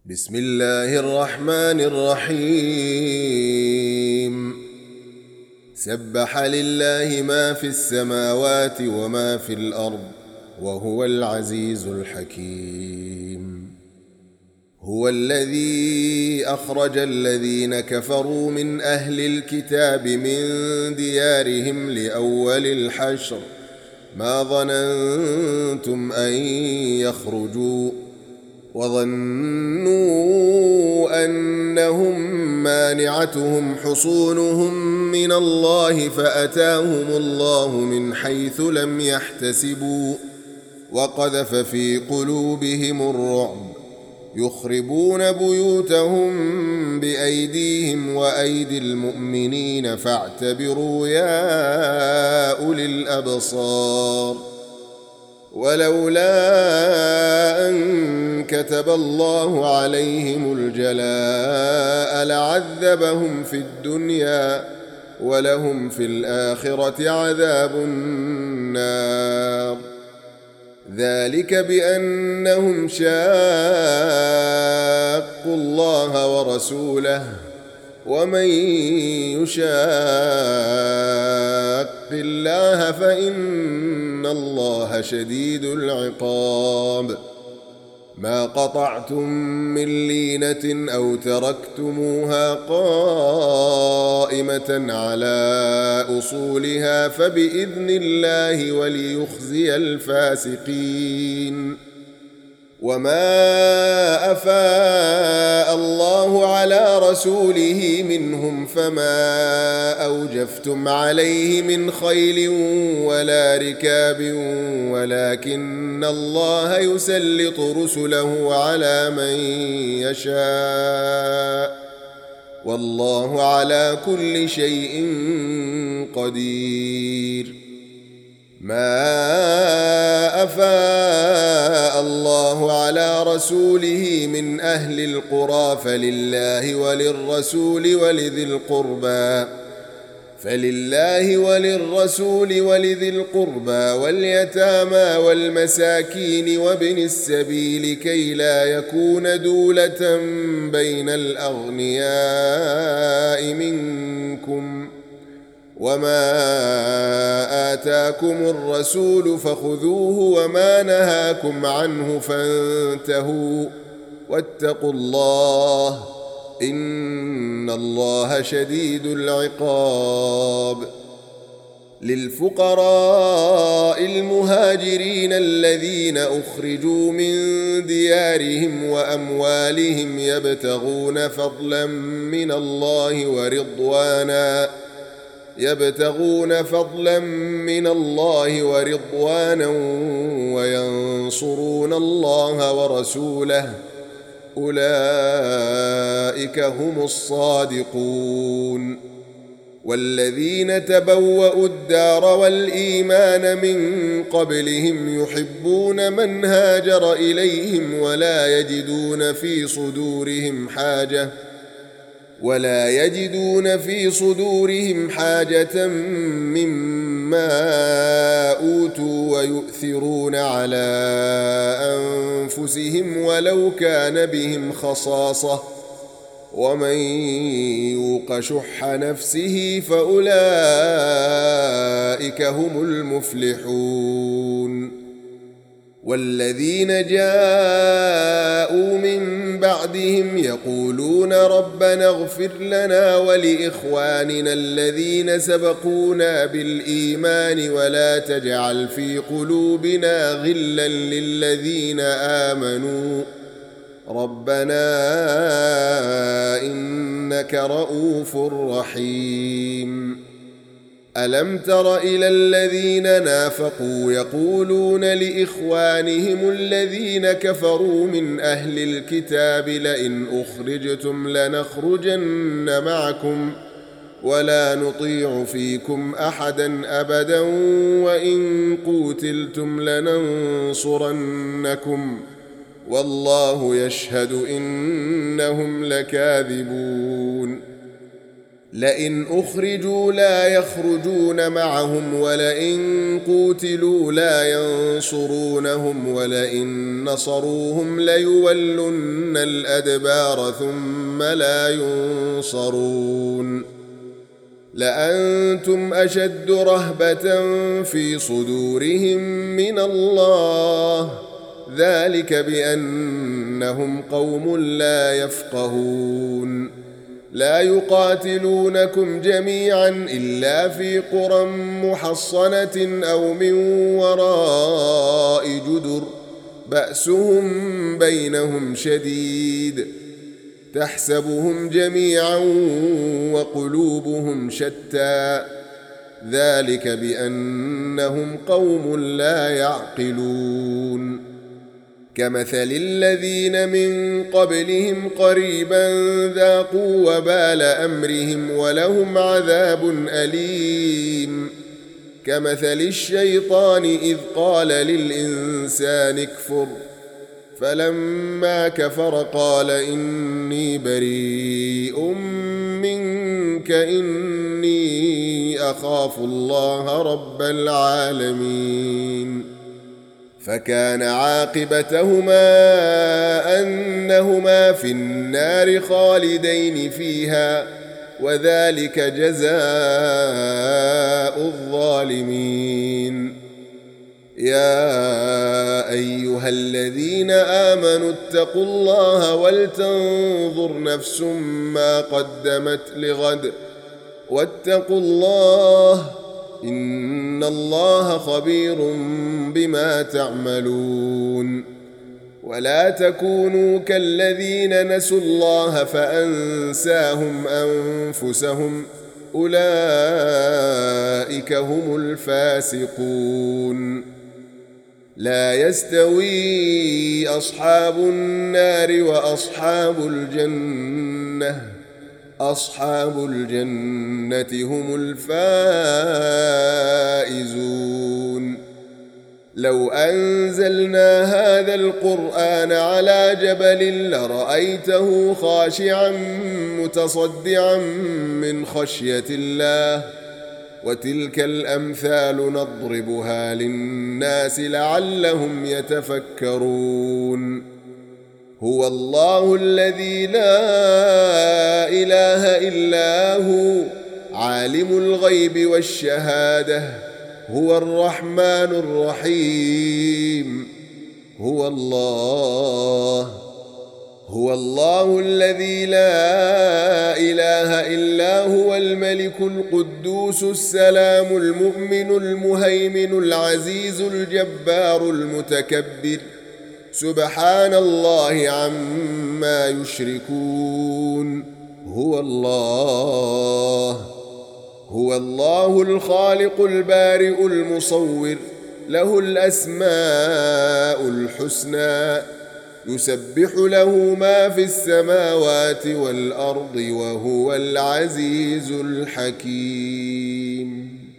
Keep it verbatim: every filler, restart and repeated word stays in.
بسم الله الرحمن الرحيم سبح لله ما في السماوات وما في الأرض وهو العزيز الحكيم. هو الذي أخرج الذين كفروا من أهل الكتاب من ديارهم لأول الحشر ما ظننتم أن يخرجوا وظنوا أنهم مانعتهم حصونهم من الله فأتاهم الله من حيث لم يحتسبوا وقذف في قلوبهم الرعب يخربون بيوتهم بأيديهم وأيدي المؤمنين فاعتبروا يا أولي الأبصار. ولولا أن كتب الله عليهم الجلاء لعذبهم في الدنيا ولهم في الآخرة عذاب النار. ذلك بأنهم شاقوا الله ورسوله ومن يشاق الله فإن الله شديد العقاب. ما قطعتم من لينة أو تركتموها قائمة على أصولها فبإذن الله وليخزي الفاسقين. وما أفاء الله على رسوله منهم فما أوجفتم عليه من خيل ولا ركاب ولكن الله يسلط رسله على من يشاء والله على كل شيء قدير. ما أفاء الله على رسوله من أهل القرى فلله وللرسول ولذي القربى فلله وللرسول ولذي القربى واليتامى والمساكين وابن السبيل كي لا يكون دولة بين الأغنياء منكم. وما آتاكم الرسول فخذوه وما نهاكم عنه فانتهوا واتقوا الله إن الله شديد العقاب. للفقراء المهاجرين الذين أخرجوا من ديارهم وأموالهم يبتغون فضلا من الله ورضوانا يبتغون فضلا من الله ورضوانا وينصرون الله ورسوله أولئك هم الصادقون. والذين تبوأوا الدار والإيمان من قبلهم يحبون من هاجر إليهم ولا يجدون في صدورهم حاجة ولا يجدون في صدورهم حاجة مما أوتوا ويؤثرون على أنفسهم ولو كان بهم خصاصة ومن يوق شح نفسه فأولئك هم المفلحون. والذين جاءوا من بعدهم يقولون ربنا اغفر لنا ولإخواننا الذين سبقونا بالإيمان ولا تجعل في قلوبنا غلا للذين آمنوا ربنا إنك رؤوف رحيم. ألم تر إلى الذين نافقوا يقولون لإخوانهم الذين كفروا من أهل الكتاب لئن أخرجتم لنخرجن معكم ولا نطيع فيكم أحدا أبدا وإن قوتلتم لننصرنكم والله يشهد إنهم لكاذبون. لئن أخرجوا لا يخرجون معهم ولئن قوتلوا لا ينصرونهم ولئن نصروهم ليولن الأدبار ثم لا ينصرون لأنتم أشد رهبة في صدورهم من الله ذلك بأنهم قوم لا يفقهون لا يقاتلونكم جميعا إلا في قرى محصنة أو من وراء جدر بأسهم بينهم شديد تحسبهم جميعا وقلوبهم شتى ذلك بأنهم قوم لا يعقلون كمثل الذين من قبلهم قريبا ذاقوا وبال أمرهم ولهم عذاب أليم كمثل الشيطان إذ قال للإنسان اكفر فلما كفر قال إني بريء منك إني أخاف الله رب العالمين فكان عاقبتهما أنهما في النار خالدين فيها وذلك جزاء الظالمين يا أيها الذين آمنوا اتقوا الله ولتنظر نفس ما قدمت لغد واتقوا الله إن الله خبير بما تعملون ولا تكونوا كالذين نسوا الله فأنساهم أنفسهم أولئك هم الفاسقون لا يستوي أصحاب النار وأصحاب الجنة أصحاب الجنة هم الفائزون لو أنزلنا هذا القرآن على جبل لرأيته خاشعا متصدعا من خشية الله وتلك الأمثال نضربها للناس لعلهم يتفكرون هو الله الذي لا إله إلا هو عالم الغيب والشهادة هو الرحمن الرحيم هو الله هو الله الذي لا إله إلا هو الملك القدوس السلام المؤمن المهيمن العزيز الجبار المتكبر سبحان الله عما يشركون هو الله هو الله الخالق البارئ المصور له الأسماء الحسنى يسبح له ما في السماوات والأرض وهو العزيز الحكيم.